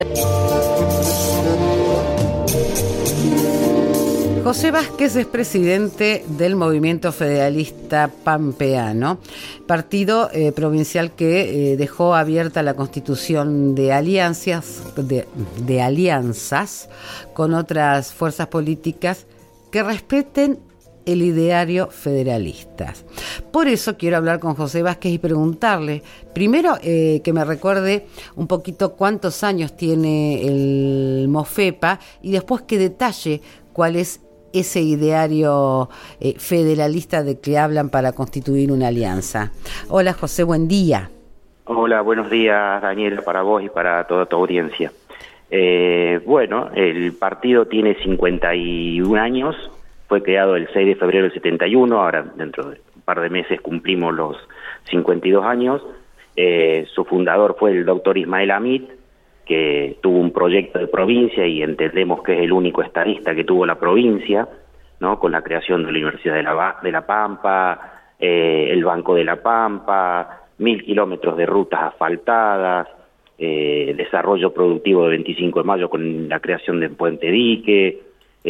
José Vázquez es presidente del Movimiento Federalista Pampeano, partido provincial que dejó abierta la constitución de alianzas con otras fuerzas políticas que respeten el ideario federalista. Por eso quiero hablar con José Vázquez y preguntarle, primero que me recuerde un poquito cuántos años tiene el MOFEPA y después que detalle cuál es ese ideario federalista de que hablan para constituir una alianza. Hola José, buen día. Hola, buenos días Daniela, para vos y para toda tu audiencia. Bueno, el partido tiene 51 años, fue creado el 6 de febrero del 71, ahora dentro de un par de meses cumplimos los 52 años. Su fundador fue el doctor Ismael Amit, que tuvo un proyecto de provincia y entendemos que es el único estadista que tuvo la provincia, ¿no? Con la creación de la Universidad de la Pampa, el Banco de la Pampa, 1000 kilómetros de rutas asfaltadas, desarrollo productivo de 25 de mayo con la creación del puente dique.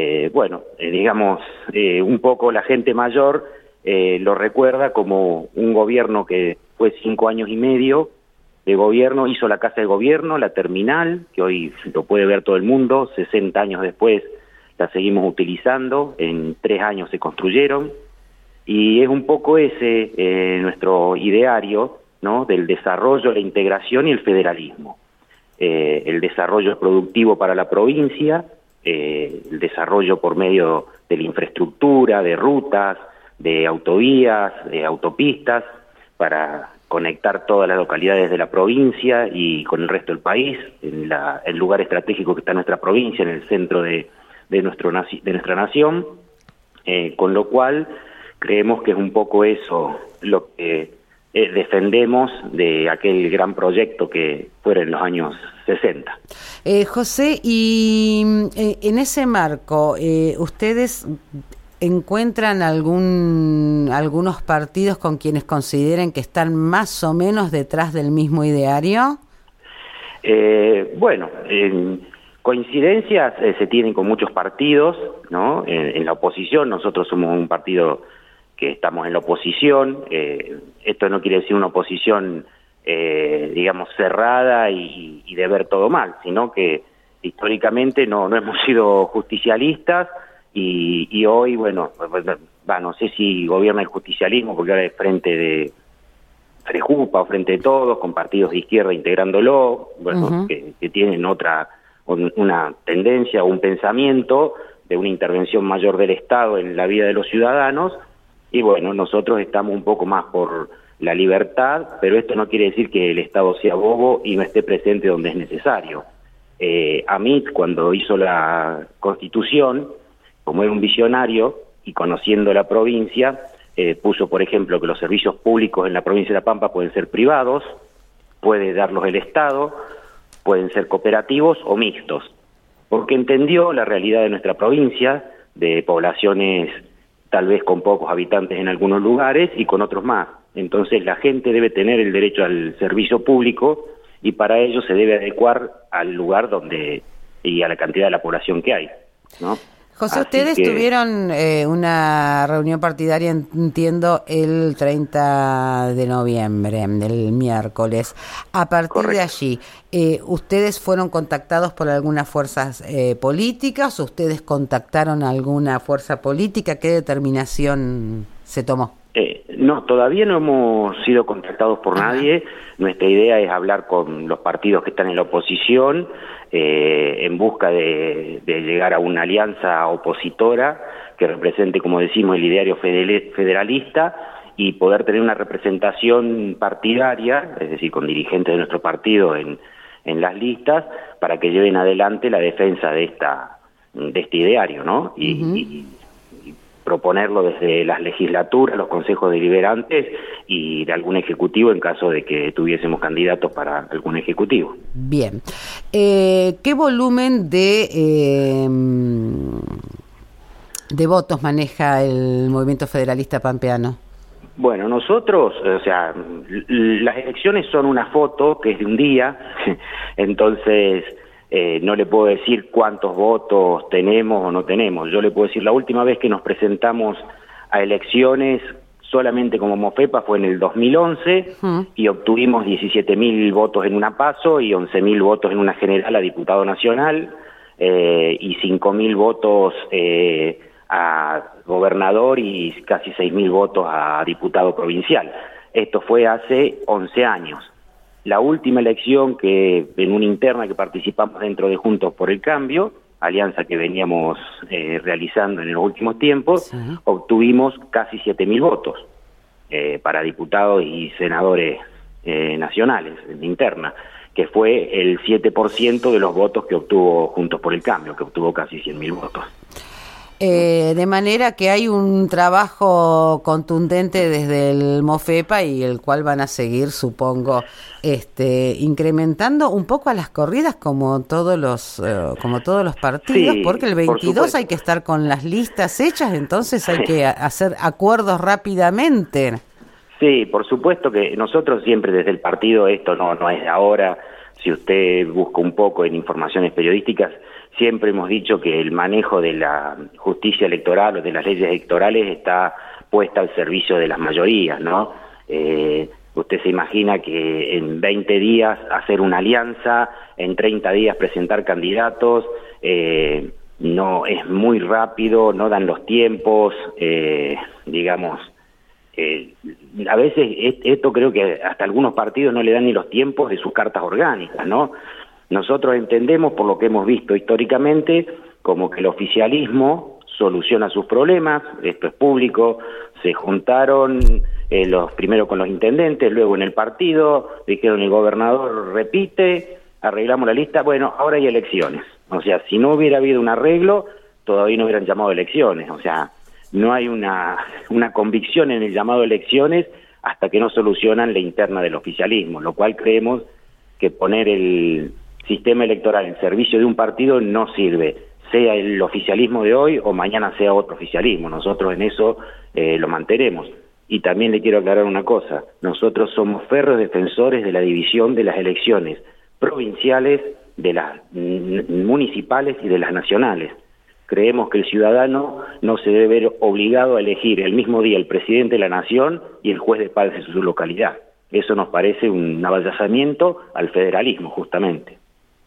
Digamos, un poco la gente mayor lo recuerda como un gobierno que fue 5 años y medio de gobierno, hizo la Casa de Gobierno, la terminal, que hoy lo puede ver todo el mundo, 60 años después la seguimos utilizando, en 3 años se construyeron, y es un poco ese nuestro ideario, ¿no? Del desarrollo, la integración y el federalismo. El desarrollo productivo para la provincia, el desarrollo por medio de la infraestructura, de rutas, de autovías, de autopistas, para conectar todas las localidades de la provincia y con el resto del país, en el lugar estratégico que está nuestra provincia, en el centro de nuestra nación, con lo cual creemos que es un poco eso lo que defendemos de aquel gran proyecto que fuera en los años 60. José, y en ese marco, ¿ustedes encuentran algunos partidos con quienes consideren que están más o menos detrás del mismo ideario? Coincidencias se tienen con muchos partidos, ¿no? En la oposición, nosotros somos un partido que estamos en la oposición. Esto no quiere decir una oposición, digamos, cerrada y de ver todo mal, sino que históricamente no hemos sido justicialistas. Y hoy, no sé si gobierna el justicialismo, porque ahora es frente de Frejupa o Frente de Todos, con partidos de izquierda integrándolo, que tienen una tendencia o un pensamiento de una intervención mayor del Estado en la vida de los ciudadanos, y nosotros estamos un poco más por la libertad, pero esto no quiere decir que el Estado sea bobo y no esté presente donde es necesario. Amit, cuando hizo la Constitución, como era un visionario y conociendo la provincia, puso, por ejemplo, que los servicios públicos en la provincia de La Pampa pueden ser privados, puede darlos el Estado, pueden ser cooperativos o mixtos, porque entendió la realidad de nuestra provincia, de poblaciones tal vez con pocos habitantes en algunos lugares y con otros más. Entonces la gente debe tener el derecho al servicio público y para ello se debe adecuar al lugar donde y a la cantidad de la población que hay, ¿no? José, ustedes tuvieron una reunión partidaria, entiendo, el 30 de noviembre, el miércoles. A partir de allí, ¿ustedes fueron contactados por algunas fuerzas políticas o ustedes contactaron a alguna fuerza política? ¿Qué determinación se tomó? No, todavía no hemos sido contactados por nadie. Nuestra idea es hablar con los partidos que están en la oposición en busca de llegar a una alianza opositora que represente, como decimos, el ideario federalista y poder tener una representación partidaria, es decir, con dirigentes de nuestro partido en las listas, para que lleven adelante la defensa de este ideario, ¿no? Y proponerlo desde las legislaturas, los consejos deliberantes y de algún ejecutivo en caso de que tuviésemos candidatos para algún ejecutivo. Bien. ¿Qué volumen de votos maneja el Movimiento Federalista Pampeano? Bueno, nosotros, las elecciones son una foto que es de un día, entonces no le puedo decir cuántos votos tenemos o no tenemos. Yo le puedo decir, la última vez que nos presentamos a elecciones solamente como Mofepa fue en el 2011 y obtuvimos 17.000 votos en una PASO y 11.000 votos en una general a diputado nacional y 5.000 votos a gobernador y casi 6.000 votos a diputado provincial. Esto fue hace 11 años. La última elección que en una interna que participamos dentro de Juntos por el Cambio, alianza que veníamos realizando en los últimos tiempos, obtuvimos casi 7.000 votos para diputados y senadores nacionales en interna, que fue el 7% de los votos que obtuvo Juntos por el Cambio, que obtuvo casi 100.000 votos. De manera que hay un trabajo contundente desde el Mofepa y el cual van a seguir, supongo, incrementando un poco a las corridas como todos los partidos, sí, porque el 22 hay que estar con las listas hechas, entonces hay que hacer acuerdos rápidamente. Sí, por supuesto que nosotros siempre desde el partido, esto no es de ahora, si usted busca un poco en informaciones periodísticas, siempre hemos dicho que el manejo de la justicia electoral o de las leyes electorales está puesta al servicio de las mayorías, ¿no? Usted se imagina que en 20 días hacer una alianza, en 30 días presentar candidatos, no es muy rápido, no dan los tiempos, digamos, a veces esto creo que hasta algunos partidos no le dan ni los tiempos de sus cartas orgánicas, ¿no? Nosotros entendemos, por lo que hemos visto históricamente, como que el oficialismo soluciona sus problemas, esto es público, se juntaron primero con los intendentes, luego en el partido, dijeron el gobernador repite, arreglamos la lista, bueno, ahora hay elecciones. O sea, si no hubiera habido un arreglo, todavía no hubieran llamado elecciones, o sea, no hay una convicción en el llamado elecciones hasta que no solucionan la interna del oficialismo, lo cual creemos que poner el sistema electoral en servicio de un partido no sirve, sea el oficialismo de hoy o mañana sea otro oficialismo. Nosotros en eso lo mantenemos. Y también le quiero aclarar una cosa, nosotros somos férreos defensores de la división de las elecciones provinciales, de las municipales y de las nacionales. Creemos que el ciudadano no se debe ver obligado a elegir el mismo día el presidente de la nación y el juez de paz de su localidad. Eso nos parece un avallazamiento al federalismo, justamente.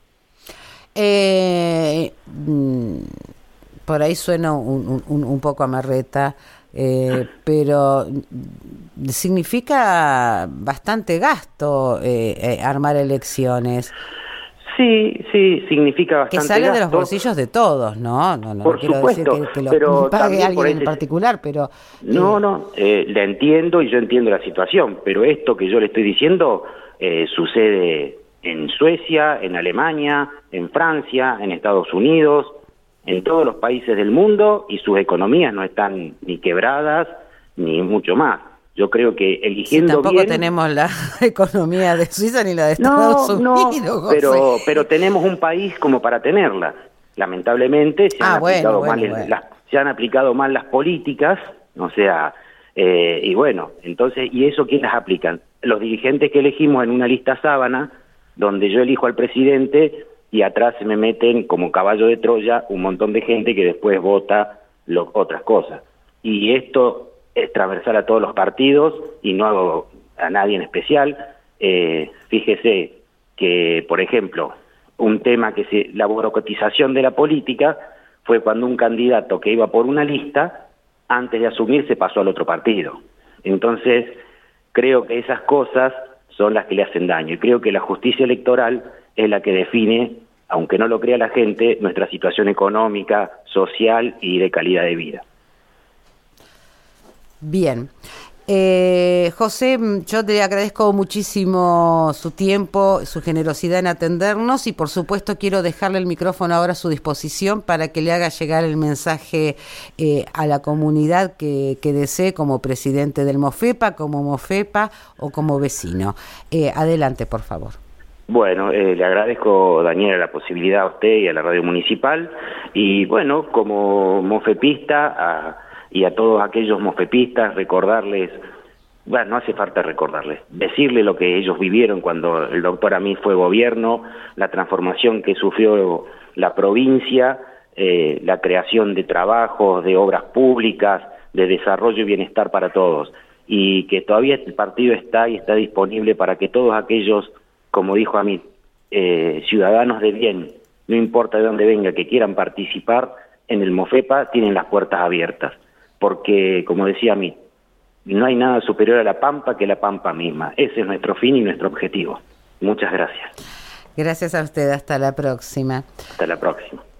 Por ahí suena un poco amarreta, pero significa bastante gasto armar elecciones. Sí, significa bastante gasto. Que sale de los bolsillos de todos, ¿no? No por quiero supuesto, decir que lo pague alguien en particular, pero... No, la entiendo y yo entiendo la situación, pero esto que yo le estoy diciendo sucede en Suecia, en Alemania, en Francia, en Estados Unidos, en todos los países del mundo, y sus economías no están ni quebradas, ni mucho más. Yo creo que eligiendo tampoco bien... tenemos la economía de Suiza ni la de Estados Unidos. No, pero tenemos un país como para tenerla. Lamentablemente se han aplicado mal las políticas, o sea, y bueno, entonces, ¿y eso quién las aplican? Los dirigentes que elegimos en una lista sábana, donde yo elijo al presidente y atrás se me meten como caballo de Troya un montón de gente que después vota otras cosas. Y esto es transversal a todos los partidos y no hago a nadie en especial. Fíjese que, por ejemplo, un tema la burocratización de la política fue cuando un candidato que iba por una lista, antes de asumir se pasó al otro partido. Entonces, creo que esas cosas son las que le hacen daño. Y creo que la justicia electoral es la que define, aunque no lo crea la gente, nuestra situación económica, social y de calidad de vida. Bien. José, yo te agradezco muchísimo su tiempo, su generosidad en atendernos y por supuesto quiero dejarle el micrófono ahora a su disposición para que le haga llegar el mensaje a la comunidad que desee como presidente del Mofepa, como Mofepa o como vecino. Adelante, por favor. Bueno, le agradezco, Daniela, la posibilidad a usted y a la radio municipal y bueno, como mofepista y a todos aquellos mofepistas recordarles bueno, no hace falta recordarles, decirle lo que ellos vivieron cuando el doctor Amid fue gobierno, la transformación que sufrió la provincia, la creación de trabajos, de obras públicas, de desarrollo y bienestar para todos, y que todavía el partido está y está disponible para que todos aquellos, como dijo Amid, ciudadanos de bien, no importa de dónde venga, que quieran participar en el MOFEPA, tienen las puertas abiertas, porque, como decía Amid, no hay nada superior a la Pampa que la Pampa misma. Ese es nuestro fin y nuestro objetivo. Muchas gracias. Gracias a usted. Hasta la próxima. Hasta la próxima.